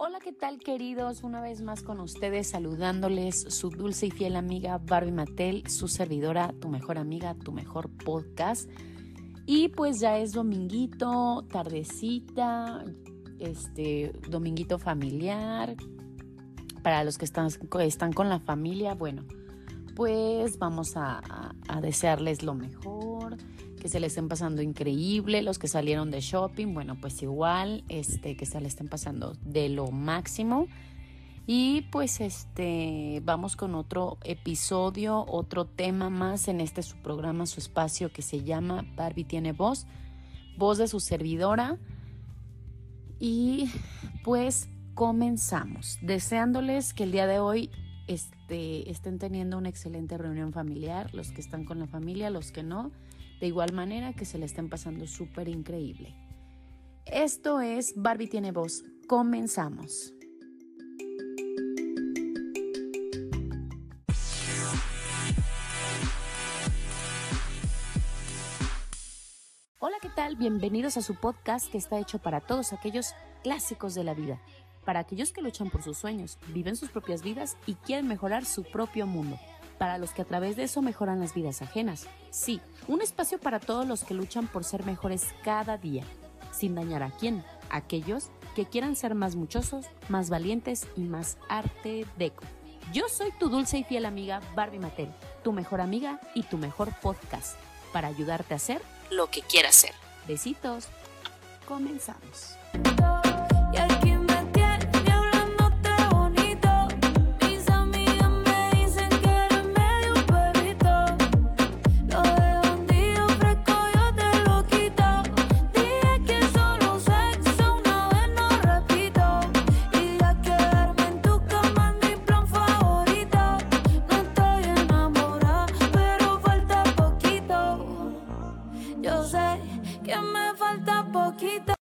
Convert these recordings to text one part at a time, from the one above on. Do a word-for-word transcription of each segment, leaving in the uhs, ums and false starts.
Hola, ¿qué tal, queridos? Una vez más con ustedes, saludándoles su dulce y fiel amiga Barbie Mattel, su servidora, tu mejor amiga, tu mejor podcast. Y pues ya es dominguito, tardecita, este dominguito familiar. Para los que están, están con la familia, bueno, pues vamos a, a, a desearles lo mejor, que se le estén pasando increíble. Los que salieron de shopping, bueno, pues igual, este, que se le estén pasando de lo máximo. Y pues este, vamos con otro episodio, otro tema más en este su programa, su espacio que se llama Barbie tiene voz, voz de su servidora. Y pues comenzamos, deseándoles que el día de hoy este, estén teniendo una excelente reunión familiar, los que están con la familia, los que no, de igual manera que se le estén pasando súper increíble. Esto es Barbie tiene voz, comenzamos. Hola, ¿qué tal? Bienvenidos a su podcast que está hecho para todos aquellos clásicos de la vida, para aquellos que luchan por sus sueños, viven sus propias vidas y quieren mejorar su propio mundo, para los que a través de eso mejoran las vidas ajenas. Sí, un espacio para todos los que luchan por ser mejores cada día, sin dañar a quién, aquellos que quieran ser más muchosos, más valientes y más arte deco. Yo soy tu dulce y fiel amiga Barbie Mattel, tu mejor amiga y tu mejor podcast, para ayudarte a hacer lo que quieras ser. Besitos. Comenzamos. Y aquí me tienes hablándote bonito. Mis amigas me dicen que eres medio perrito. Lo de bandido fresco yo te lo quito. Dije que solo sexo una vez no repito. Y ya quedarme en tu cama es mi plan favorito. No estoy enamorada, pero falta poquito. Yo sé que me falta poquito.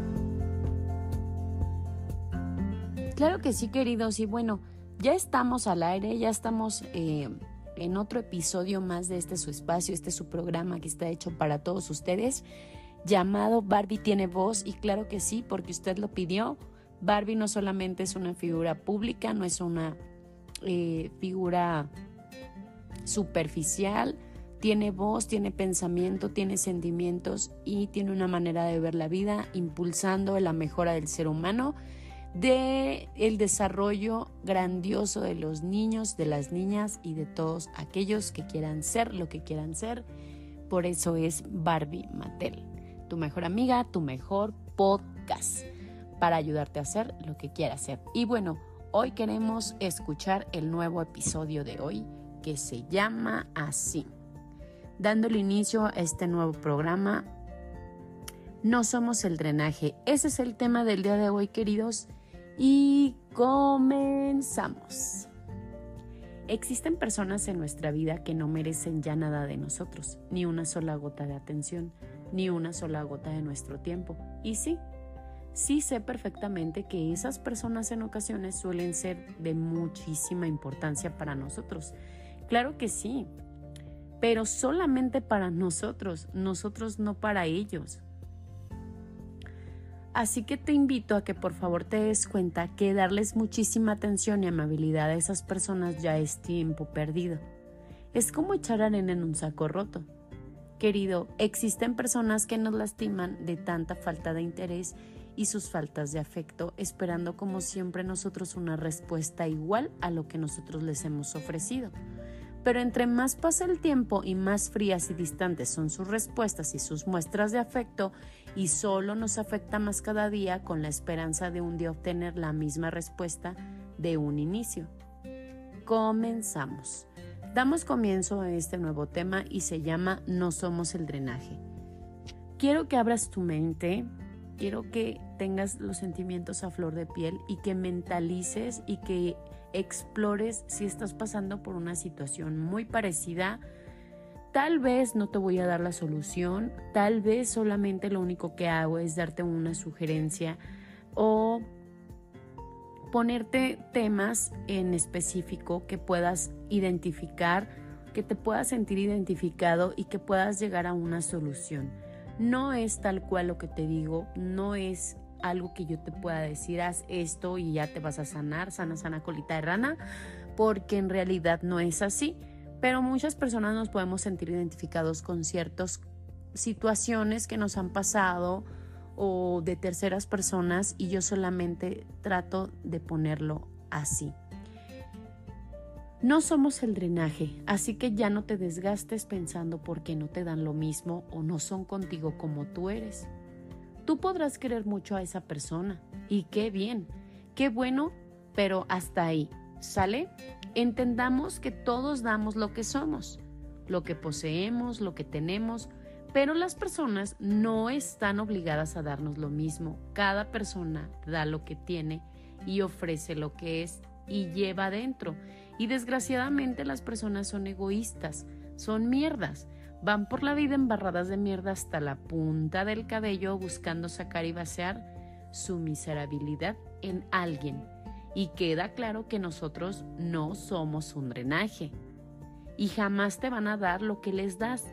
Claro que sí, queridos, y bueno, ya estamos al aire, ya estamos eh, en otro episodio más de este su espacio, este su programa que está hecho para todos ustedes, llamado Barbie tiene voz, y claro que sí, porque usted lo pidió. Barbie no solamente es una figura pública, no es una eh, figura superficial, tiene voz, tiene pensamiento, tiene sentimientos y tiene una manera de ver la vida, impulsando la mejora del ser humano, de el desarrollo grandioso de los niños, de las niñas y de todos aquellos que quieran ser lo que quieran ser. Por eso es Barbie Mattel, tu mejor amiga, tu mejor podcast, para ayudarte a hacer lo que quieras hacer. Y bueno, hoy queremos escuchar el nuevo episodio de hoy, que se llama así, dándole inicio a este nuevo programa. No somos el drenaje. Ese es el tema del día de hoy, queridos. Y comenzamos. Existen personas en nuestra vida que no merecen ya nada de nosotros, ni una sola gota de atención, ni una sola gota de nuestro tiempo. Y sí, sí sé perfectamente que esas personas en ocasiones suelen ser de muchísima importancia para nosotros. Claro que sí, pero solamente para nosotros, nosotros no para ellos. Así que te invito a que por favor te des cuenta que darles muchísima atención y amabilidad a esas personas ya es tiempo perdido. Es como echar arena en un saco roto. Querido, existen personas que nos lastiman de tanta falta de interés y sus faltas de afecto, esperando como siempre nosotros una respuesta igual a lo que nosotros les hemos ofrecido. Pero entre más pasa el tiempo y más frías y distantes son sus respuestas y sus muestras de afecto, y solo nos afecta más cada día con la esperanza de un día obtener la misma respuesta de un inicio. Comenzamos. Damos comienzo a este nuevo tema y se llama No somos el drenaje. Quiero que abras tu mente, quiero que tengas los sentimientos a flor de piel y que mentalices y que explores si estás pasando por una situación muy parecida. Tal vez no te voy a dar la solución, tal vez solamente lo único que hago es darte una sugerencia o ponerte temas en específico que puedas identificar, que te puedas sentir identificado y que puedas llegar a una solución. No es tal cual lo que te digo, no es algo que yo te pueda decir, haz esto y ya te vas a sanar, sana, sana colita de rana, porque en realidad no es así. Pero muchas personas nos podemos sentir identificados con ciertas situaciones que nos han pasado o de terceras personas, y yo solamente trato de ponerlo así. No somos el drenaje, así que ya no te desgastes pensando por qué no te dan lo mismo o no son contigo como tú eres. Tú podrás querer mucho a esa persona y qué bien, qué bueno, pero hasta ahí, ¿sale? Entendamos que todos damos lo que somos, lo que poseemos, lo que tenemos, pero las personas no están obligadas a darnos lo mismo. Cada persona da lo que tiene y ofrece lo que es y lleva adentro. Y desgraciadamente las personas son egoístas, son mierdas. Van por la vida embarradas de mierda hasta la punta del cabello buscando sacar y vaciar su miserabilidad en alguien. Y queda claro que nosotros no somos un drenaje y jamás te van a dar lo que les das.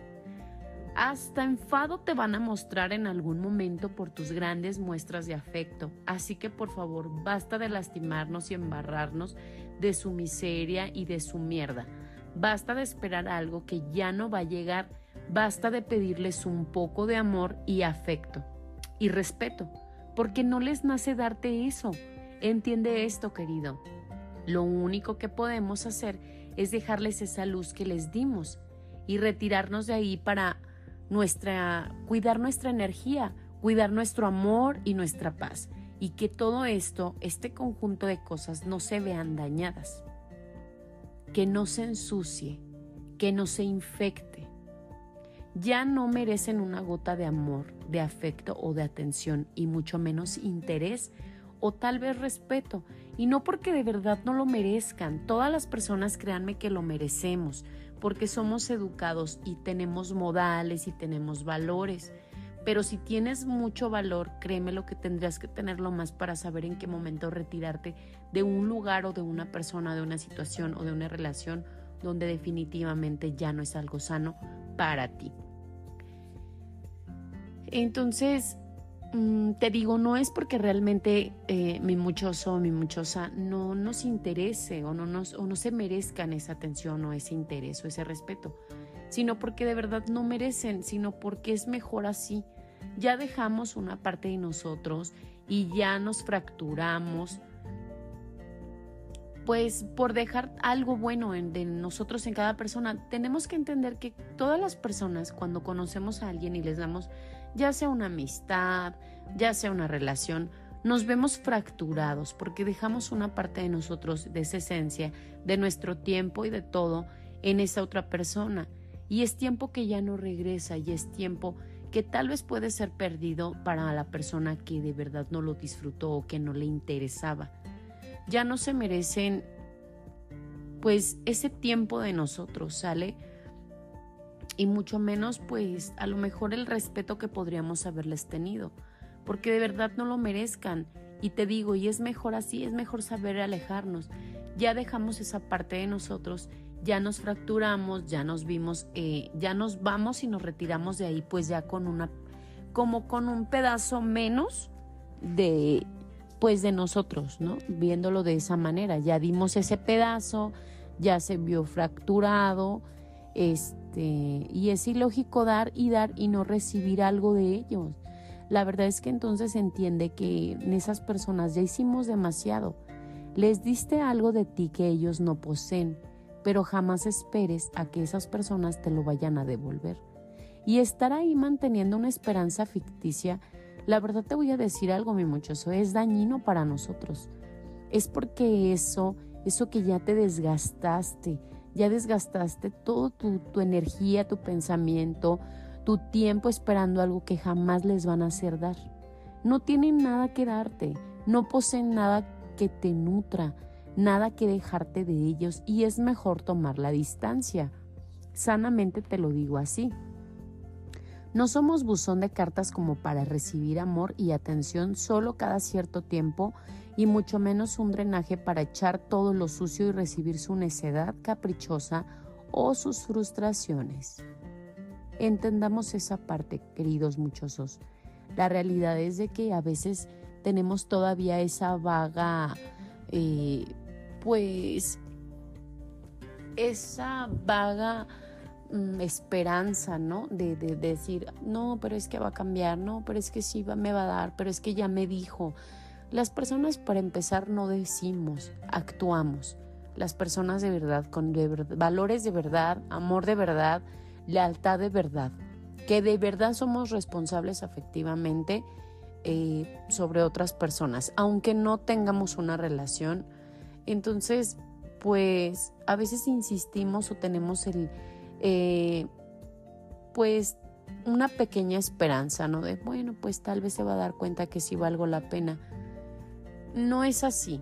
Hasta enfado te van a mostrar en algún momento por tus grandes muestras de afecto. Así que por favor, basta de lastimarnos y embarrarnos de su miseria y de su mierda. Basta de esperar algo que ya no va a llegar. Basta de pedirles un poco de amor y afecto y respeto, porque no les nace darte eso. Entiende esto, querido. Lo único que podemos hacer es dejarles esa luz que les dimos y retirarnos de ahí para nuestra, cuidar nuestra energía, cuidar nuestro amor y nuestra paz, y que todo esto, este conjunto de cosas no se vean dañadas, que no se ensucie, que no se infecte. Ya no merecen una gota de amor, de afecto o de atención, y mucho menos interés o tal vez respeto, y no porque de verdad no lo merezcan. Todas las personas, créanme que lo merecemos, porque somos educados y tenemos modales y tenemos valores. Pero si tienes mucho valor, créeme lo que tendrías que tenerlo más para saber en qué momento retirarte de un lugar o de una persona, de una situación o de una relación donde definitivamente ya no es algo sano para ti. Entonces, te digo, no es porque realmente eh, mi muchoso o mi muchosa no nos interese o no, nos, o no se merezcan esa atención o ese interés o ese respeto, sino porque de verdad no merecen, sino porque es mejor así. Ya dejamos una parte de nosotros y ya nos fracturamos, pues por dejar algo bueno en, de nosotros en cada persona. Tenemos que entender que todas las personas, cuando conocemos a alguien y les damos ya sea una amistad, ya sea una relación, nos vemos fracturados porque dejamos una parte de nosotros, de esa esencia, de nuestro tiempo y de todo en esa otra persona. Y es tiempo que ya no regresa, y es tiempo que tal vez puede ser perdido para la persona que de verdad no lo disfrutó o que no le interesaba. Ya no se merecen pues ese tiempo de nosotros, ¿sale? Y mucho menos pues a lo mejor el respeto que podríamos haberles tenido, porque de verdad no lo merezcan. Y te digo, y es mejor así, es mejor saber alejarnos. Ya dejamos esa parte de nosotros, ya nos fracturamos, ya nos vimos, eh, ya nos vamos y nos retiramos de ahí pues ya con una, como con un pedazo menos de pues de nosotros, ¿no? Viéndolo de esa manera, ya dimos ese pedazo, ya se vio fracturado, este, y es ilógico dar y dar y no recibir algo de ellos. La verdad es que entonces entiende que en esas personas ya hicimos demasiado. Les diste algo de ti que ellos no poseen, pero jamás esperes a que esas personas te lo vayan a devolver. Y estar ahí manteniendo una esperanza ficticia, la verdad te voy a decir algo, mi muchoso, es dañino para nosotros. Es porque eso, eso que ya te desgastaste, ya desgastaste toda tu, tu energía, tu pensamiento, tu tiempo esperando algo que jamás les van a hacer dar. No tienen nada que darte, no poseen nada que te nutra, nada que dejarte de ellos, y es mejor tomar la distancia. Sanamente te lo digo así. No somos buzón de cartas como para recibir amor y atención solo cada cierto tiempo, y mucho menos un drenaje para echar todo lo sucio y recibir su necedad caprichosa o sus frustraciones. Entendamos esa parte, queridos muchosos. La realidad es de que a veces tenemos todavía esa vaga, eh, pues, esa vaga mm, esperanza, ¿no? De, de, de decir, no, pero es que va a cambiar, no, pero es que sí va, me va a dar, pero es que ya me dijo. Las personas, para empezar, no decimos, actuamos. Las personas de verdad, con de verdad, valores de verdad, amor de verdad, lealtad de verdad, que de verdad somos responsables afectivamente eh, sobre otras personas, aunque no tengamos una relación. Entonces, pues a veces insistimos o tenemos el, eh, pues una pequeña esperanza, ¿no? De bueno, pues tal vez se va a dar cuenta que sí valgo la pena. No es así.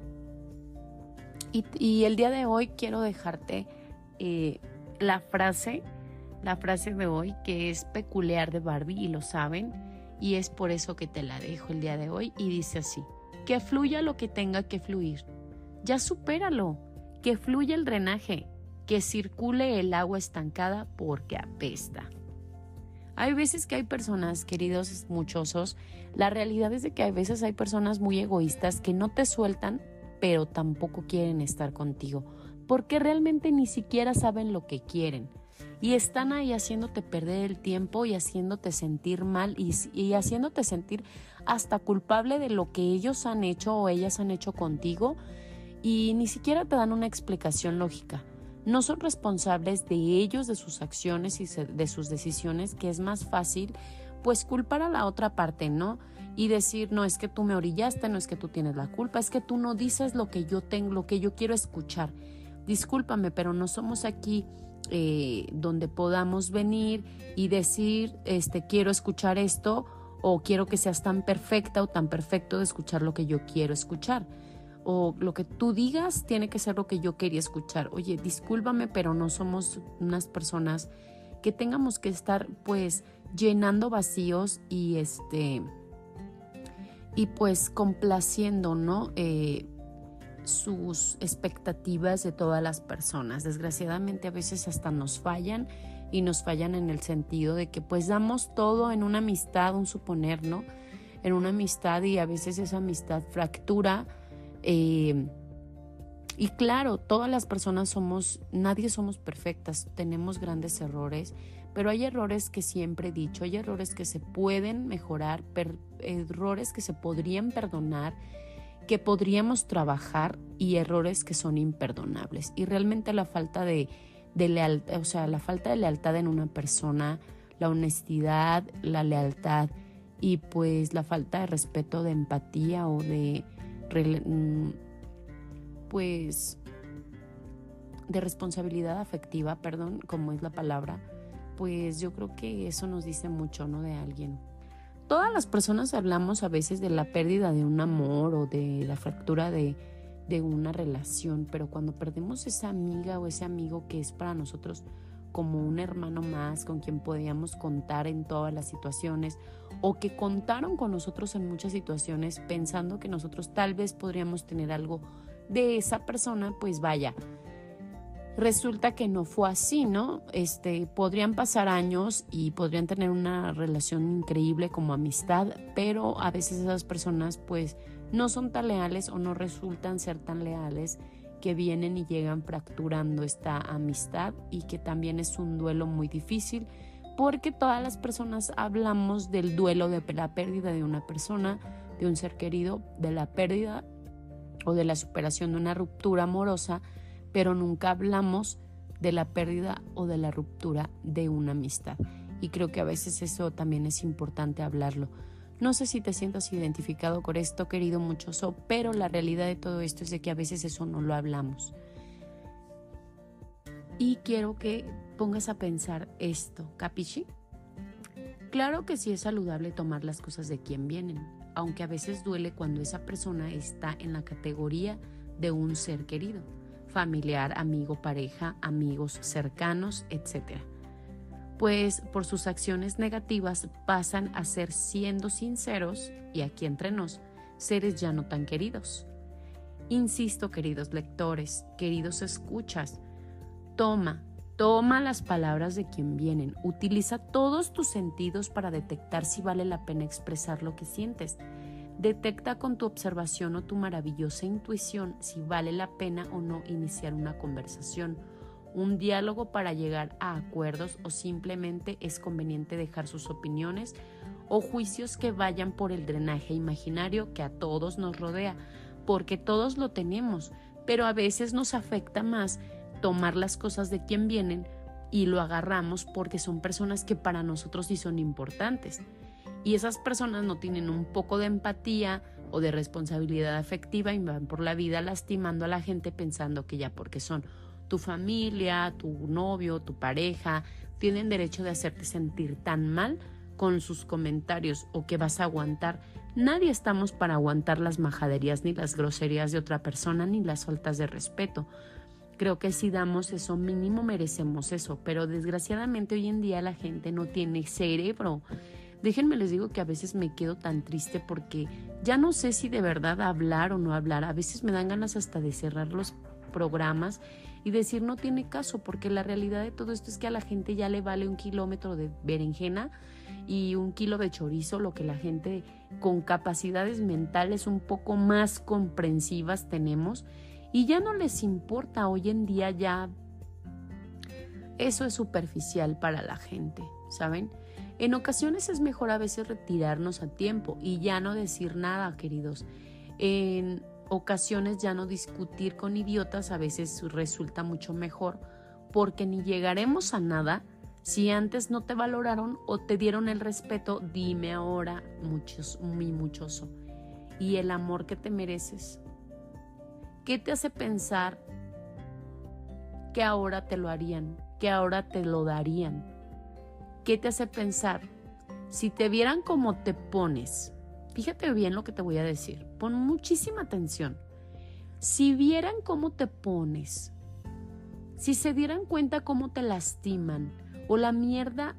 Y, y el día de hoy quiero dejarte eh, la frase, la frase de hoy, que es peculiar de Barbie y lo saben, y es por eso que te la dejo el día de hoy, y dice así: que fluya lo que tenga que fluir, ya supéralo, que fluya el drenaje, que circule el agua estancada porque apesta. Hay veces que hay personas, queridos muchosos, la realidad es de que hay veces hay personas muy egoístas que no te sueltan, pero tampoco quieren estar contigo, porque realmente ni siquiera saben lo que quieren. Y están ahí haciéndote perder el tiempo y haciéndote sentir mal y, y haciéndote sentir hasta culpable de lo que ellos han hecho o ellas han hecho contigo, y ni siquiera te dan una explicación lógica. No son responsables de ellos, de sus acciones y de sus decisiones, que es más fácil pues culpar a la otra parte, ¿no? Y decir, no es que tú me orillaste, no es que tú tienes la culpa, es que tú no dices lo que yo tengo, lo que yo quiero escuchar. Discúlpame, pero no somos aquí eh, donde podamos venir y decir, este, quiero escuchar esto, o quiero que seas tan perfecta o tan perfecto de escuchar lo que yo quiero escuchar. O lo que tú digas tiene que ser lo que yo quería escuchar. Oye, discúlpame, pero no somos unas personas que tengamos que estar pues llenando vacíos y este y pues complaciendo, ¿no? Eh, sus expectativas de todas las personas. Desgraciadamente a veces hasta nos fallan, y nos fallan en el sentido de que pues damos todo en una amistad, un suponer, ¿no? En una amistad, y a veces esa amistad fractura. Eh, y claro, todas las personas somos, nadie somos perfectas, tenemos grandes errores, pero hay errores que siempre he dicho, hay errores que se pueden mejorar, per, errores que se podrían perdonar, que podríamos trabajar, y errores que son imperdonables. Y realmente la falta de, de lealtad, o sea, la falta de lealtad en una persona, la honestidad, la lealtad y pues la falta de respeto, de empatía o de pues de responsabilidad afectiva, perdón, como es la palabra, pues yo creo que eso nos dice mucho, ¿no? De alguien. Todas las personas hablamos a veces de la pérdida de un amor o de la fractura de, de una relación, pero cuando perdemos esa amiga o ese amigo que es para nosotros como un hermano más, con quien podíamos contar en todas las situaciones, o que contaron con nosotros en muchas situaciones pensando que nosotros tal vez podríamos tener algo de esa persona, pues vaya, resulta que no fue así, ¿no? Este, podrían pasar años y podrían tener una relación increíble como amistad, pero a veces esas personas pues no son tan leales o no resultan ser tan leales, que vienen y llegan fracturando esta amistad, y que también es un duelo muy difícil, porque todas las personas hablamos del duelo de la pérdida de una persona, de un ser querido, de la pérdida o de la superación de una ruptura amorosa, pero nunca hablamos de la pérdida o de la ruptura de una amistad. Y creo que a veces eso también es importante hablarlo. No sé si te sientas identificado con esto, querido muchoso, pero la realidad de todo esto es de que a veces eso no lo hablamos. Y quiero que pongas a pensar esto, ¿capisci? Claro que sí es saludable tomar las cosas de quien vienen, aunque a veces duele cuando esa persona está en la categoría de un ser querido, familiar, amigo, pareja, amigos cercanos, etcétera. Pues por sus acciones negativas pasan a ser, siendo sinceros, y aquí entre nos, seres ya no tan queridos. Insisto, queridos lectores, queridos escuchas, toma, toma las palabras de quien vienen, utiliza todos tus sentidos para detectar si vale la pena expresar lo que sientes. Detecta con tu observación o tu maravillosa intuición si vale la pena o no iniciar una conversación, un diálogo para llegar a acuerdos, o simplemente es conveniente dejar sus opiniones o juicios que vayan por el drenaje imaginario que a todos nos rodea, porque todos lo tenemos, pero a veces nos afecta más tomar las cosas de quien vienen y lo agarramos porque son personas que para nosotros sí son importantes. Y esas personas no tienen un poco de empatía o de responsabilidad afectiva y van por la vida lastimando a la gente pensando que ya porque son tu familia, tu novio, tu pareja, tienen derecho de hacerte sentir tan mal con sus comentarios o que vas a aguantar. Nadie estamos para aguantar las majaderías ni las groserías de otra persona ni las faltas de respeto. Creo que si damos eso mínimo merecemos eso, pero desgraciadamente hoy en día la gente no tiene cerebro. Déjenme les digo que a veces me quedo tan triste porque ya no sé si de verdad hablar o no hablar. A veces me dan ganas hasta de cerrar los programas y decir no tiene caso, porque la realidad de todo esto es que a la gente ya le vale un kilómetro de berenjena y un kilo de chorizo, lo que la gente con capacidades mentales un poco más comprensivas tenemos, y ya no les importa. Hoy en día ya eso es superficial para la gente, ¿saben? En ocasiones es mejor a veces retirarnos a tiempo y ya no decir nada, queridos. En ocasiones ya no discutir con idiotas a veces resulta mucho mejor, porque ni llegaremos a nada. Si antes no te valoraron o te dieron el respeto, dime ahora, muchos, mi muchoso, y el amor que te mereces. ¿Qué te hace pensar que ahora te lo harían, que ahora te lo darían? ¿Qué te hace pensar? Si te vieran cómo te pones, fíjate bien lo que te voy a decir, pon muchísima atención. Si vieran cómo te pones, si se dieran cuenta cómo te lastiman o la mierda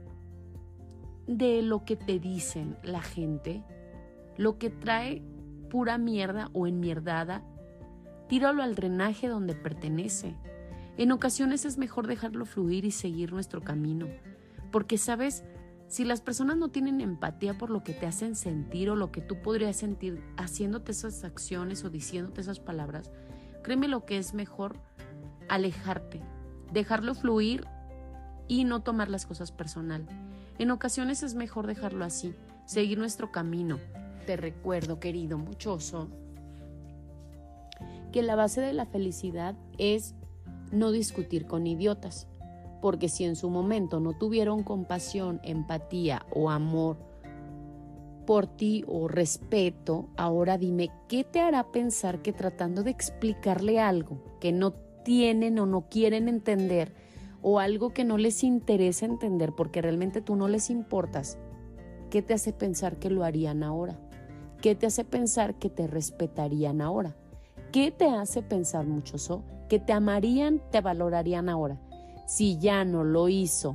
de lo que te dicen la gente, lo que trae pura mierda o enmierdada, tíralo al drenaje donde pertenece. En ocasiones es mejor dejarlo fluir y seguir nuestro camino, porque sabes, si las personas no tienen empatía por lo que te hacen sentir o lo que tú podrías sentir haciéndote esas acciones o diciéndote esas palabras, créeme lo que es mejor alejarte, dejarlo fluir y no tomar las cosas personal. En ocasiones es mejor dejarlo así, seguir nuestro camino. Te recuerdo, querido muchoso, que la base de la felicidad es no discutir con idiotas, porque si en su momento no tuvieron compasión, empatía o amor por ti o respeto, ahora dime, ¿qué te hará pensar que tratando de explicarle algo que no tienen o no quieren entender, o algo que no les interesa entender porque realmente tú no les importas, qué te hace pensar que lo harían ahora? ¿Qué te hace pensar que te respetarían ahora? ¿Qué te hace pensar, muchoso, que te amarían, te valorarían ahora? Si ya no lo hizo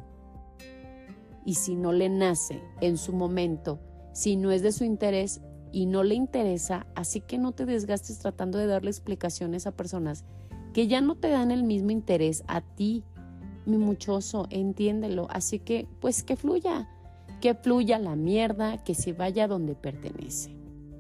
y si no le nace en su momento, si no es de su interés y no le interesa, así que no te desgastes tratando de darle explicaciones a personas que ya no te dan el mismo interés a ti, mi muchoso, entiéndelo. Así que pues que fluya, que fluya la mierda, que se vaya donde pertenece.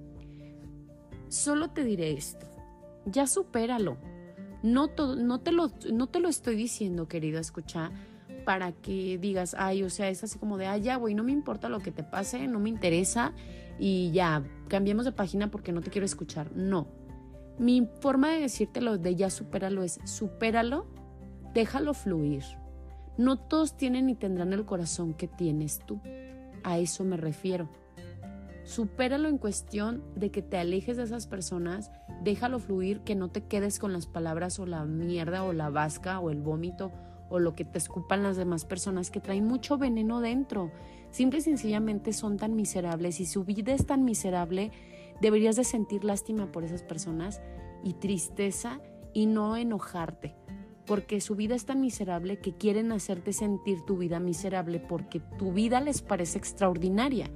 Solo te diré esto. Ya supéralo. No, to, no, te lo, no te lo estoy diciendo, querido, escucha, para que digas, ay, o sea, es así como de, ay, ya, güey, no me importa lo que te pase, no me interesa y ya, cambiemos de página porque no te quiero escuchar. No. Mi forma de decírtelo de ya supéralo es, supéralo, déjalo fluir. No todos tienen ni tendrán el corazón que tienes tú. A eso me refiero. Supéralo en cuestión de que te alejes de esas personas, déjalo fluir, que no te quedes con las palabras o la mierda o la vasca o el vómito o lo que te escupan las demás personas que traen mucho veneno dentro. Simple y sencillamente son tan miserables y su vida es tan miserable, deberías de sentir lástima por esas personas y tristeza y no enojarte, porque su vida es tan miserable que quieren hacerte sentir tu vida miserable porque tu vida les parece extraordinaria.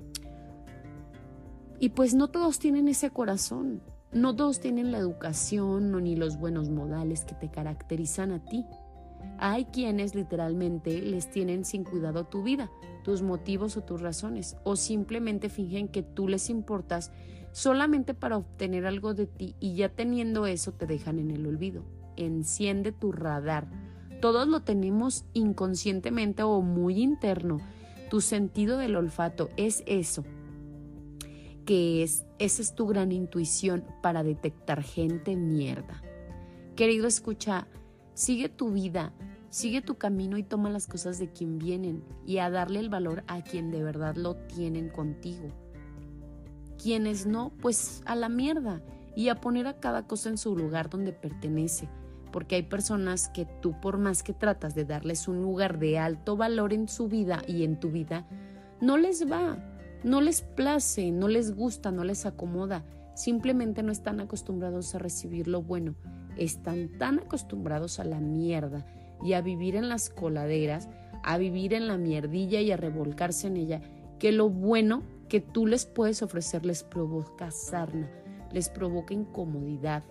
Y pues no todos tienen ese corazón, no todos tienen la educación ni los buenos modales que te caracterizan a ti. Hay quienes literalmente les tienen sin cuidado tu vida, tus motivos o tus razones, o simplemente fingen que tú les importas solamente para obtener algo de ti y ya teniendo eso te dejan en el olvido. Enciende tu radar. Todos lo tenemos inconscientemente o muy interno. Tu sentido del olfato es eso, que es, esa es tu gran intuición para detectar gente mierda. Querido, escucha, sigue tu vida, sigue tu camino y toma las cosas de quien vienen y a darle el valor a quien de verdad lo tienen contigo. Quienes no, pues a la mierda y a poner a cada cosa en su lugar donde pertenece. Porque hay personas que tú por más que tratas de darles un lugar de alto valor en su vida y en tu vida, no les va, no les place, no les gusta, no les acomoda. Simplemente no están acostumbrados a recibir lo bueno. Están tan acostumbrados a la mierda y a vivir en las coladeras, a vivir en la mierdilla y a revolcarse en ella, que lo bueno que tú les puedes ofrecer les provoca sarna, les provoca incomodidad.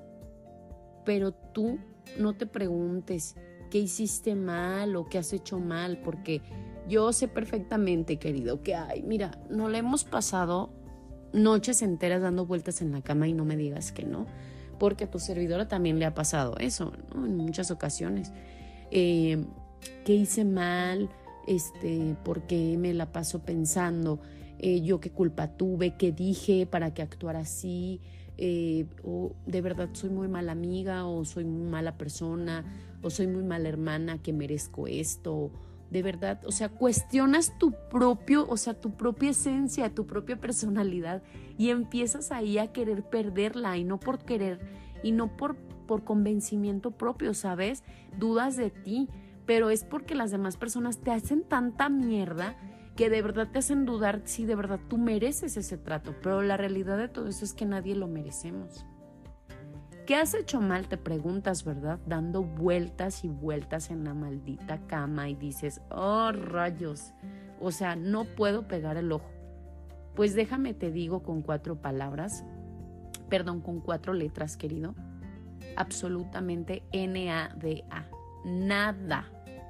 Pero tú no te preguntes qué hiciste mal o qué has hecho mal, porque yo sé perfectamente, querido, que ay, mira, no le hemos pasado noches enteras dando vueltas en la cama y no me digas que no, porque a tu servidora también le ha pasado eso, ¿no? En muchas ocasiones. Eh, ¿Qué hice mal? Este, ¿por qué me la paso pensando? Eh, ¿Yo qué culpa tuve? ¿Qué dije para que actuara así? Eh, o de verdad soy muy mala amiga, o soy muy mala persona, o soy muy mala hermana que merezco esto. De verdad, o sea, cuestionas tu propio, o sea, tu propia esencia, tu propia personalidad y empiezas ahí a querer perderla y no por querer y no por, por convencimiento propio, ¿sabes? Dudas de ti, pero es porque las demás personas te hacen tanta mierda que de verdad te hacen dudar si de verdad tú mereces ese trato, pero la realidad de todo eso es que nadie lo merecemos. ¿Qué has hecho mal? Te preguntas, ¿verdad? Dando vueltas y vueltas en la maldita cama y dices, oh rayos, o sea, no puedo pegar el ojo. Pues déjame te digo con cuatro palabras, perdón, con cuatro letras, querido, absolutamente N A D A, nada.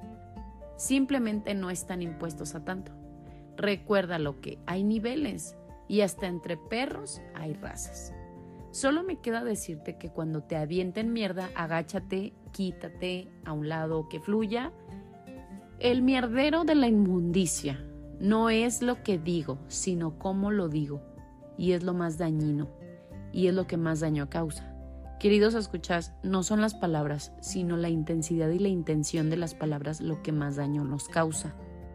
Simplemente no están impuestos a tanto. Recuerda lo que hay niveles y hasta entre perros hay razas. Solo me queda decirte que cuando te avienten mierda, agáchate, quítate a un lado, que fluya. El mierdero de la inmundicia no es lo que digo, sino cómo lo digo. Y es lo más dañino y es lo que más daño causa. Queridos escuchas, no son las palabras, sino la intensidad y la intención de las palabras lo que más daño nos causa.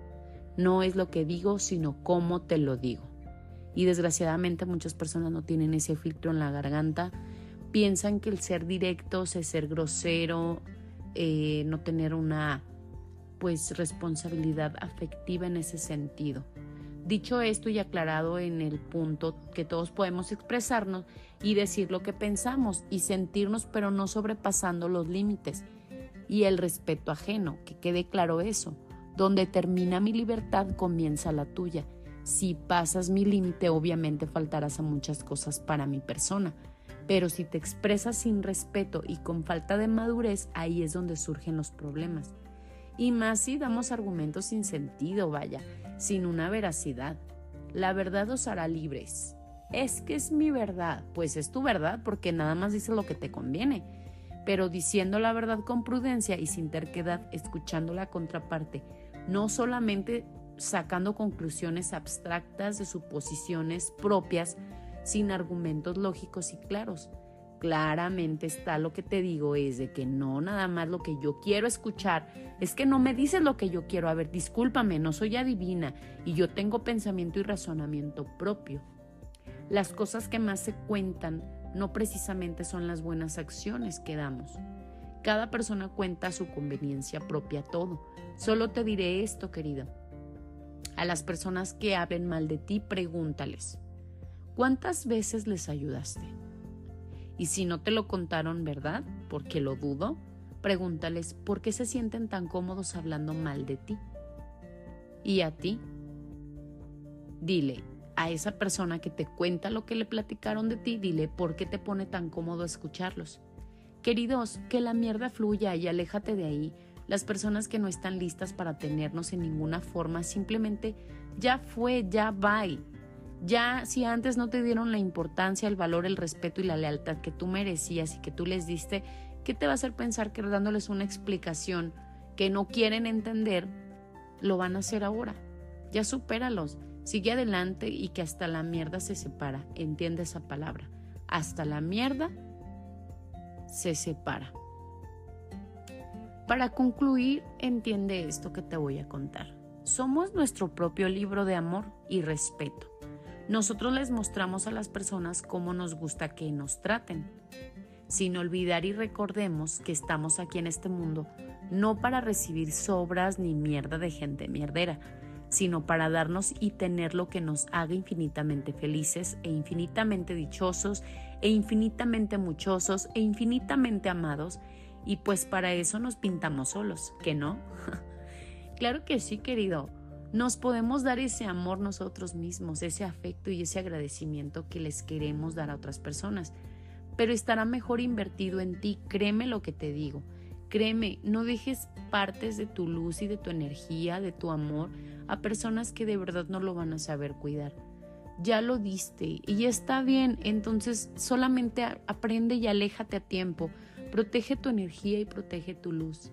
No es lo que digo, sino cómo te lo digo. Y desgraciadamente muchas personas no tienen ese filtro en la garganta. Piensan que el ser directos es ser grosero, eh, no tener una pues responsabilidad afectiva en ese sentido. Dicho esto y aclarado en el punto que todos podemos expresarnos y decir lo que pensamos y sentirnos, pero no sobrepasando los límites y el respeto ajeno, que quede claro eso. Donde termina mi libertad, comienza la tuya. Si pasas mi límite, obviamente faltarás a muchas cosas para mi persona. Pero si te expresas sin respeto y con falta de madurez, ahí es donde surgen los problemas. Y más si damos argumentos sin sentido, vaya, sin una veracidad. La verdad os hará libres. Es que es mi verdad. Pues es tu verdad porque nada más dices lo que te conviene. Pero diciendo la verdad con prudencia y sin terquedad, escuchando la contraparte, no solamente sacando conclusiones abstractas de suposiciones propias sin argumentos lógicos y claros. Claramente está lo que te digo es de que no nada más lo que yo quiero escuchar, es que no me dices lo que yo quiero. A ver, discúlpame, no soy adivina y yo tengo pensamiento y razonamiento propio. Las cosas que más se cuentan no precisamente son las buenas acciones que damos. Cada persona cuenta a su conveniencia propia todo. Solo te diré esto, querido. A las personas que hablen mal de ti, pregúntales, ¿cuántas veces les ayudaste? Y si no te lo contaron, ¿verdad? Porque lo dudo, pregúntales por qué se sienten tan cómodos hablando mal de ti. Y a ti, dile a esa persona que te cuenta lo que le platicaron de ti, dile por qué te pone tan cómodo escucharlos. Queridos, que la mierda fluya y aléjate de ahí. Las personas que no están listas para tenernos en ninguna forma, simplemente ya fue, ya bye. Ya si antes no te dieron la importancia, el valor, el respeto y la lealtad que tú merecías y que tú les diste, ¿qué te va a hacer pensar que dándoles una explicación que no quieren entender, lo van a hacer ahora? Ya supéralos, sigue adelante y que hasta la mierda se separa. Entiende esa palabra. Hasta la mierda se separa. Para concluir, entiende esto que te voy a contar. Somos nuestro propio libro de amor y respeto. Nosotros les mostramos a las personas cómo nos gusta que nos traten, sin olvidar y recordemos que estamos aquí en este mundo no para recibir sobras ni mierda de gente mierdera, sino para darnos y tener lo que nos haga infinitamente felices e infinitamente dichosos e infinitamente muchosos e infinitamente amados, y pues para eso nos pintamos solos, ¿que no? Claro que sí, querido. Nos podemos dar ese amor nosotros mismos, ese afecto y ese agradecimiento que les queremos dar a otras personas. Pero estará mejor invertido en ti, créeme lo que te digo. Créeme, no dejes partes de tu luz y de tu energía, de tu amor, a personas que de verdad no lo van a saber cuidar. Ya lo diste y está bien, entonces solamente aprende y aléjate a tiempo. Protege tu energía y protege tu luz.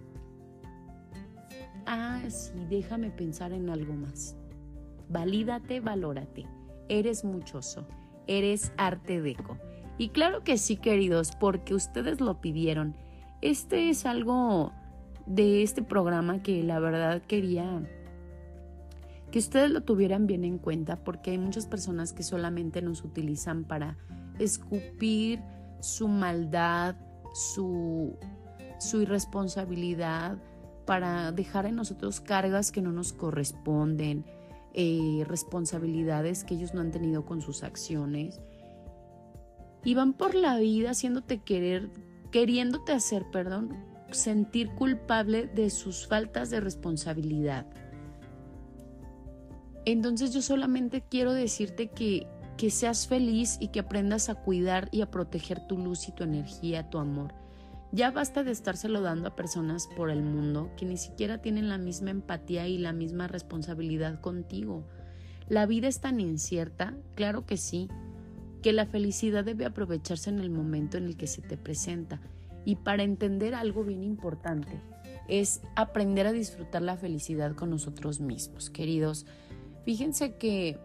Ah, sí, déjame pensar en algo más. Valídate, valórate. Eres muchoso, eres arte deco. Y claro que sí, queridos, porque ustedes lo pidieron. Este es algo de este programa que la verdad quería que ustedes lo tuvieran bien en cuenta, porque hay muchas personas que solamente nos utilizan para escupir su maldad, su, su irresponsabilidad, para dejar en nosotros cargas que no nos corresponden, eh, responsabilidades que ellos no han tenido con sus acciones, y van por la vida haciéndote querer, queriéndote hacer, perdón, sentir culpable de sus faltas de responsabilidad. Entonces yo solamente quiero decirte que, que seas feliz y que aprendas a cuidar y a proteger tu luz y tu energía, tu amor. Ya basta de estárselo dando a personas por el mundo que ni siquiera tienen la misma empatía y la misma responsabilidad contigo. La vida es tan incierta, claro que sí, que la felicidad debe aprovecharse en el momento en el que se te presenta. Y para entender algo bien importante, es aprender a disfrutar la felicidad con nosotros mismos, queridos. Fíjense que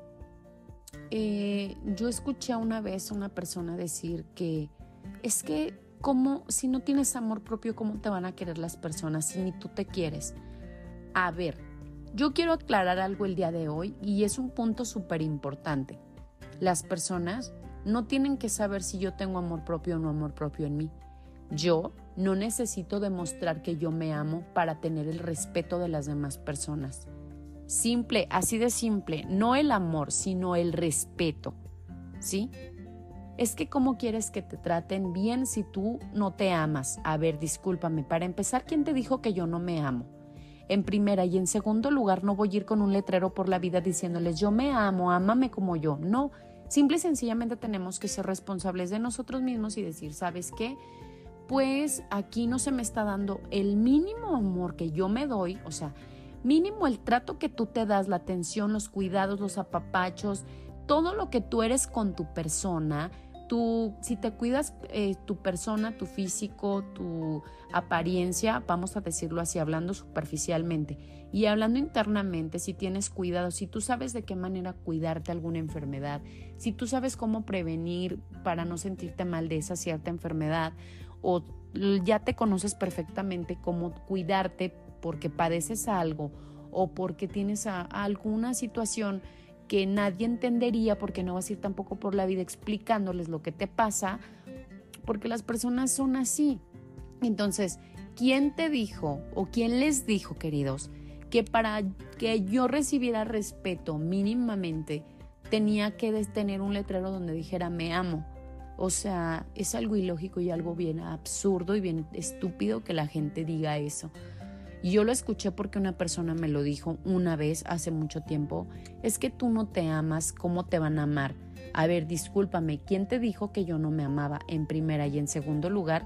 eh, yo escuché una vez a una persona decir que es que ¿cómo, si no tienes amor propio, cómo te van a querer las personas si ni tú te quieres? A ver, yo quiero aclarar algo el día de hoy y es un punto súper importante. Las personas no tienen que saber si yo tengo amor propio o no amor propio en mí. Yo no necesito demostrar que yo me amo para tener el respeto de las demás personas. Simple, así de simple, no el amor, sino el respeto, ¿sí? Es que ¿cómo quieres que te traten bien si tú no te amas? A ver, discúlpame, para empezar, ¿quién te dijo que yo no me amo? En primera y en segundo lugar, no voy a ir con un letrero por la vida diciéndoles yo me amo, ámame como yo. No, simple y sencillamente tenemos que ser responsables de nosotros mismos y decir, ¿sabes qué? Pues aquí no se me está dando el mínimo amor que yo me doy, o sea, mínimo el trato que tú te das, la atención, los cuidados, los apapachos, todo lo que tú eres con tu persona. Tú, si te cuidas eh, tu persona, tu físico, tu apariencia, vamos a decirlo así, hablando superficialmente, y hablando internamente, si tienes cuidado, si tú sabes de qué manera cuidarte alguna enfermedad, si tú sabes cómo prevenir para no sentirte mal de esa cierta enfermedad, o ya te conoces perfectamente cómo cuidarte porque padeces algo o porque tienes a, a alguna situación que nadie entendería, porque no vas a ir tampoco por la vida explicándoles lo que te pasa, porque las personas son así. Entonces, ¿quién te dijo o quién les dijo, queridos, que para que yo recibiera respeto mínimamente tenía que tener un letrero donde dijera me amo? O sea, es algo ilógico y algo bien absurdo y bien estúpido que la gente diga eso. Y yo lo escuché porque una persona me lo dijo una vez hace mucho tiempo. Es que tú no te amas, ¿cómo te van a amar? A ver, discúlpame, ¿quién te dijo que yo no me amaba? En primera y en segundo lugar,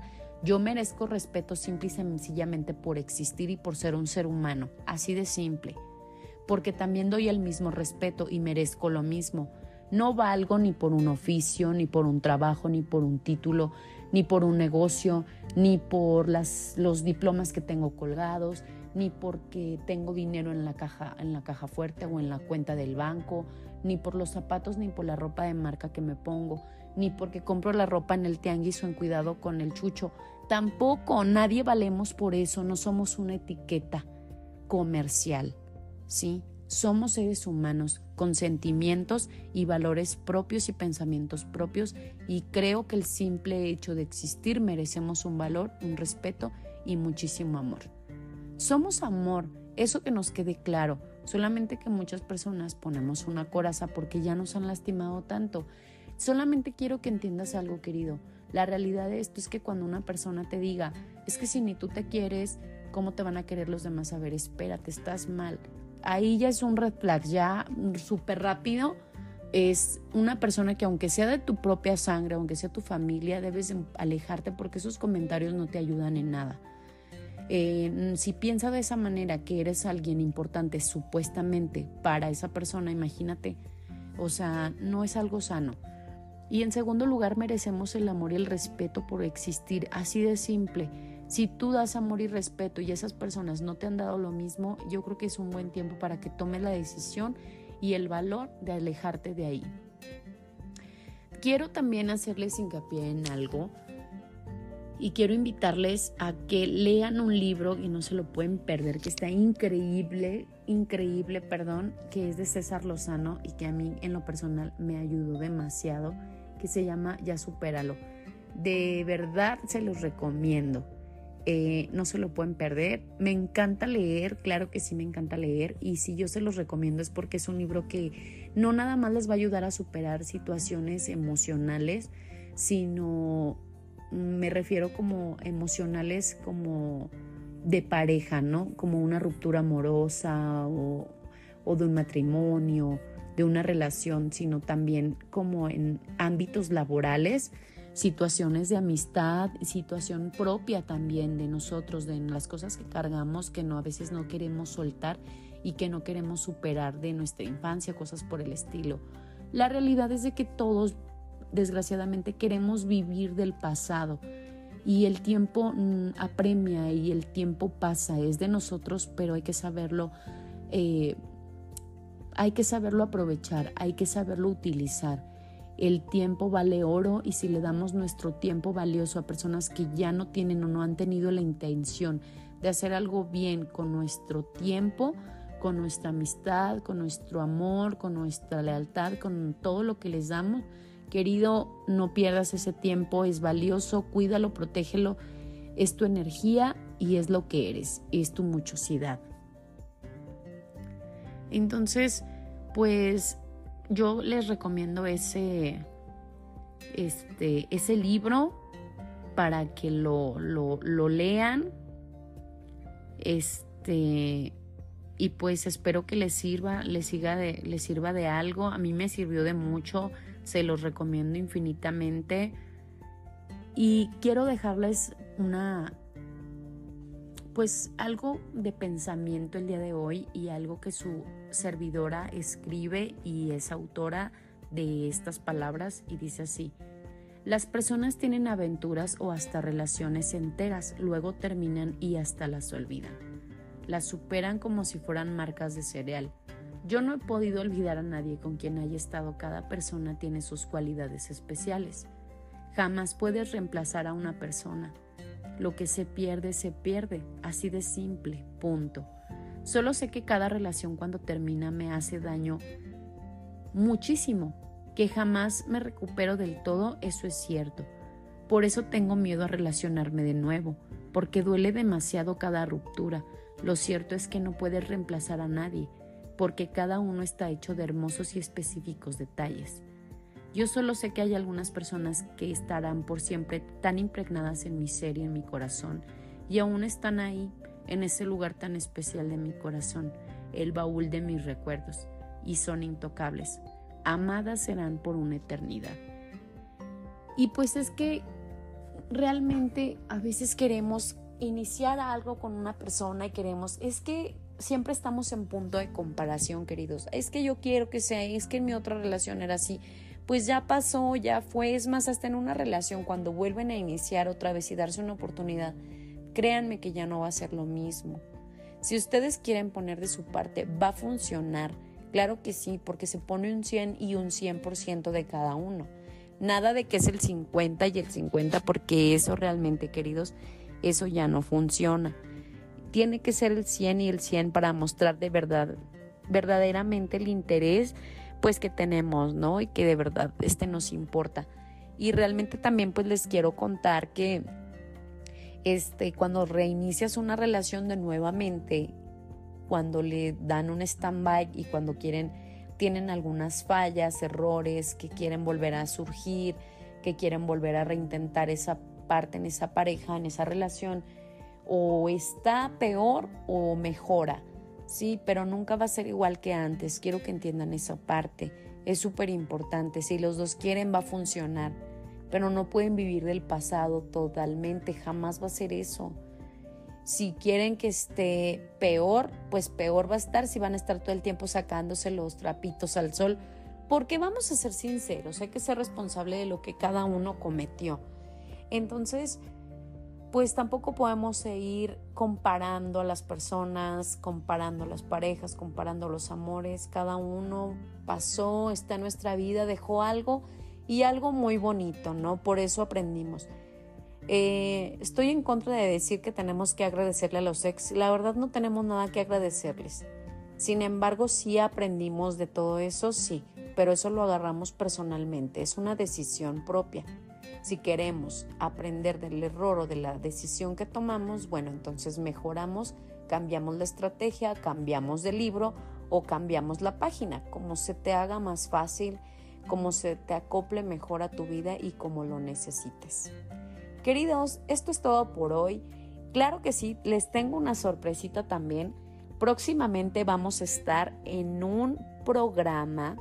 Yo merezco respeto simple y sencillamente por existir y por ser un ser humano, así de simple. Porque también doy el mismo respeto y merezco lo mismo. No valgo ni por un oficio, ni por un trabajo, ni por un título, ni por un negocio, ni por las, los diplomas que tengo colgados, ni porque tengo dinero en la caja, en la caja fuerte o en la cuenta del banco, ni por los zapatos, ni por la ropa de marca que me pongo, ni porque compro la ropa en el tianguis o en Cuidado con el Chucho. Tampoco, nadie valemos por eso, no somos una etiqueta comercial, ¿sí? Somos seres humanos con sentimientos y valores propios y pensamientos propios, y creo que el simple hecho de existir merecemos un valor, un respeto y muchísimo amor. Somos amor, eso que nos quede claro, solamente que muchas personas ponemos una coraza porque ya nos han lastimado tanto. Solamente quiero que entiendas algo, querido. La realidad de esto es que cuando una persona te diga, es que si ni tú te quieres, ¿cómo te van a querer los demás? A ver, espérate, estás mal. Ahí ya es un red flag, ya súper rápido. Es una persona que aunque sea de tu propia sangre, aunque sea tu familia, debes alejarte porque esos comentarios no te ayudan en nada. Eh, si piensa de esa manera que eres alguien importante supuestamente para esa persona, imagínate, o sea, no es algo sano. Y en segundo lugar, merecemos el amor y el respeto por existir, así de simple. Si tú das amor y respeto y esas personas no te han dado lo mismo, yo creo que es un buen tiempo para que tomes la decisión y el valor de alejarte de ahí. Quiero también hacerles hincapié en algo y quiero invitarles a que lean un libro y no se lo pueden perder, que está increíble, increíble, perdón, que es de César Lozano y que a mí en lo personal me ayudó demasiado, que se llama Ya Supéralo. De verdad se los recomiendo. Eh, no se lo pueden perder. Me encanta leer, claro que sí me encanta leer, y si yo se los recomiendo es porque es un libro que no nada más les va a ayudar a superar situaciones emocionales, sino me refiero como emocionales como de pareja, ¿no? Como una ruptura amorosa o, o de un matrimonio, de una relación, sino también como en ámbitos laborales, situaciones de amistad, situación propia también de nosotros, de las cosas que cargamos que no a veces no queremos soltar y que no queremos superar de nuestra infancia, cosas por el estilo. La realidad es de que todos, desgraciadamente, queremos vivir del pasado y el tiempo mm, apremia y el tiempo pasa, es de nosotros, pero hay que saberlo, eh, hay que saberlo aprovechar, hay que saberlo utilizar. El tiempo vale oro y si le damos nuestro tiempo valioso a personas que ya no tienen o no han tenido la intención de hacer algo bien con nuestro tiempo, con nuestra amistad, con nuestro amor, con nuestra lealtad, con todo lo que les damos, querido, no pierdas ese tiempo, es valioso, cuídalo, protégelo, es tu energía y es lo que eres, es tu muchosidad. Entonces, pues yo les recomiendo ese, este, ese libro para que lo, lo, lo lean. Este, y pues espero que les sirva, les, siga de, les sirva de algo. A mí me sirvió de mucho, se los recomiendo infinitamente. Y quiero dejarles una, pues algo de pensamiento el día de hoy y algo que su servidora escribe y es autora de estas palabras y dice así: las personas tienen aventuras o hasta relaciones enteras, luego terminan y hasta las olvidan. Las superan como si fueran marcas de cereal. Yo no he podido olvidar a nadie con quien haya estado. Cada persona tiene sus cualidades especiales. Jamás puedes reemplazar a una persona. Lo que se pierde, se pierde, así de simple, punto. Solo sé que cada relación cuando termina me hace daño muchísimo, que jamás me recupero del todo, eso es cierto. Por eso tengo miedo a relacionarme de nuevo, porque duele demasiado cada ruptura. Lo cierto es que no puedes reemplazar a nadie, porque cada uno está hecho de hermosos y específicos detalles. Yo solo sé que hay algunas personas que estarán por siempre tan impregnadas en mi ser y en mi corazón, y aún están ahí, en ese lugar tan especial de mi corazón, el baúl de mis recuerdos, y son intocables. Amadas serán por una eternidad. Y pues es que realmente a veces queremos iniciar algo con una persona y queremos, es que siempre estamos en punto de comparación, queridos. Es que yo quiero que sea, es que en mi otra relación era así. Pues ya pasó, ya fue. Es más, hasta en una relación, cuando vuelven a iniciar otra vez y darse una oportunidad, créanme que ya no va a ser lo mismo. Si ustedes quieren poner de su parte, va a funcionar. Claro que sí, porque se pone un cien y un cien por ciento de cada uno. Nada de que es el cincuenta y el cincuenta, porque eso realmente, queridos, eso ya no funciona. Tiene que ser el cien y el cien para mostrar de verdad, verdaderamente el interés pues que tenemos, ¿no? Y que de verdad este nos importa. Y realmente también pues les quiero contar que este, cuando reinicias una relación de nuevamente, cuando le dan un stand-by y cuando quieren, tienen algunas fallas, errores, que quieren volver a surgir, que quieren volver a reintentar esa parte en esa pareja, en esa relación, o está peor o mejora, sí, pero nunca va a ser igual que antes. Quiero que entiendan esa parte, es súper importante. Si los dos quieren, va a funcionar, pero no pueden vivir del pasado totalmente, jamás va a ser eso. Si quieren que esté peor, pues peor va a estar si van a estar todo el tiempo sacándose los trapitos al sol, porque vamos a ser sinceros, hay que ser responsable de lo que cada uno cometió. Entonces, pues tampoco podemos seguir comparando a las personas, comparando a las parejas, comparando los amores. Cada uno pasó, está en nuestra vida, dejó algo y algo muy bonito, ¿no? Por eso aprendimos. Eh, estoy en contra de decir que tenemos que agradecerle a los ex. La verdad no tenemos nada que agradecerles. Sin embargo, sí aprendimos de todo eso, sí, pero eso lo agarramos personalmente, es una decisión propia. Si queremos aprender del error o de la decisión que tomamos, bueno, entonces mejoramos, cambiamos la estrategia, cambiamos de libro o cambiamos la página, como se te haga más fácil, como se te acople mejor a tu vida y como lo necesites. Queridos, esto es todo por hoy. Claro que sí, les tengo una sorpresita también. Próximamente vamos a estar en un programa,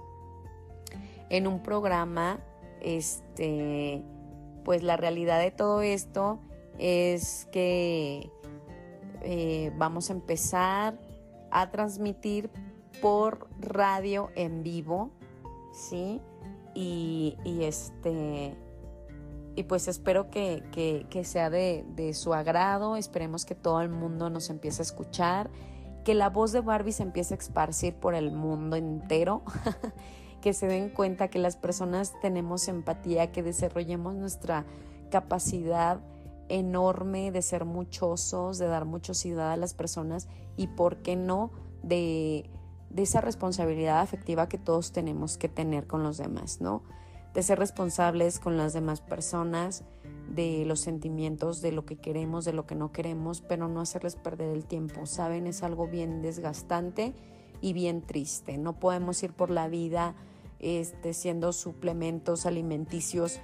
en un programa, este... pues la realidad de todo esto es que eh, vamos a empezar a transmitir por radio en vivo, ¿sí? Y, y este y pues espero que, que, que sea de, de su agrado. Esperemos que todo el mundo nos empiece a escuchar, que la voz de Barbie se empiece a esparcir por el mundo entero. Que se den cuenta que las personas tenemos empatía, que desarrollemos nuestra capacidad enorme de ser muchosos, de dar muchosidad a las personas y, ¿por qué no?, de, de esa responsabilidad afectiva que todos tenemos que tener con los demás, ¿no? De ser responsables con las demás personas, de los sentimientos, de lo que queremos, de lo que no queremos, pero no hacerles perder el tiempo, ¿saben? Es algo bien desgastante y bien triste. No podemos ir por la vida Este, siendo suplementos alimenticios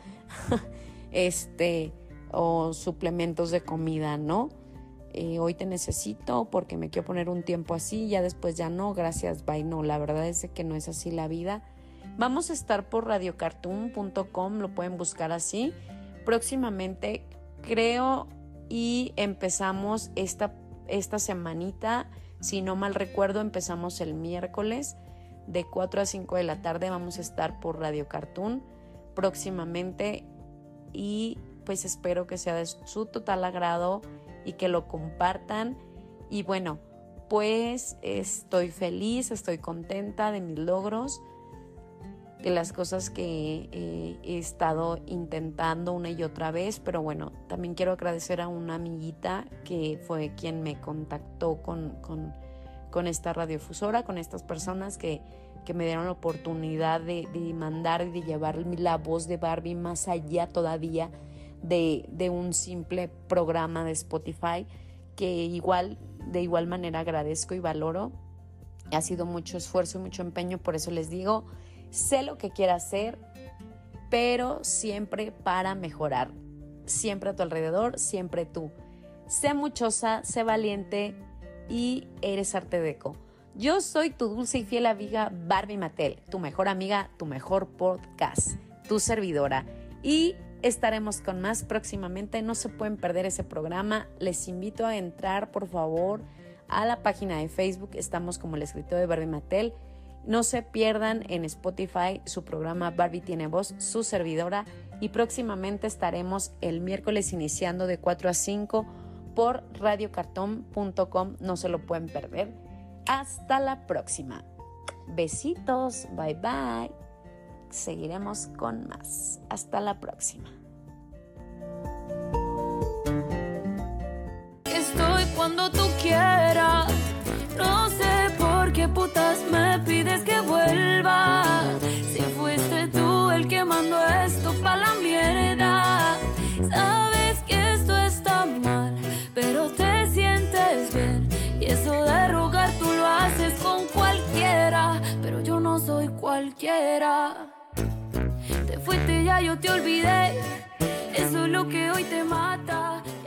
este, o suplementos de comida, ¿no? Eh, hoy te necesito porque me quiero poner un tiempo así, ya después ya no, gracias, bye. No, la verdad es que no es así la vida. Vamos a estar por radio cartoon punto com, lo pueden buscar así. Próximamente creo y empezamos esta, esta semanita, si no mal recuerdo, empezamos el miércoles. De cuatro a cinco de la tarde vamos a estar por Radio Cartoon próximamente y pues espero que sea de su total agrado y que lo compartan. Y bueno, pues estoy feliz, estoy contenta de mis logros, de las cosas que eh, he estado intentando una y otra vez, pero bueno, también quiero agradecer a una amiguita que fue quien me contactó con... con con esta radiodifusora, con estas personas que, que me dieron la oportunidad de, de mandar y de llevar la voz de Barbie más allá todavía de, de un simple programa de Spotify, que igual, de igual manera agradezco y valoro. Ha sido mucho esfuerzo y mucho empeño, por eso les digo, sé lo que quiero hacer, pero siempre para mejorar, siempre a tu alrededor, siempre tú. Sé muchosa, sé valiente, y eres Arte Deco. Yo soy tu dulce y fiel amiga Barbie Mattel, tu mejor amiga, tu mejor podcast, tu servidora. Y Estaremos con más próximamente, no se pueden perder ese programa. Les invito a entrar, por favor, a la página de Facebook. Estamos como el escritor de Barbie Mattel. No se pierdan en Spotify su programa Barbie tiene voz, su servidora, y próximamente estaremos el miércoles iniciando de cuatro a cinco por radio cartón punto com. No se lo pueden perder. Hasta la próxima. Besitos, bye bye. Seguiremos con más. Hasta la próxima. Estoy cuando tú quieras. No sé por qué putas me pides que vuelva. Si fuiste tú el que mandó esto pa' la mierda. Sabes que esto está mal, pero te sientes bien. Y eso de rogar tú lo haces con cualquiera, pero yo no soy cualquiera. Te fuiste ya, yo te olvidé. Eso es lo que hoy te mata.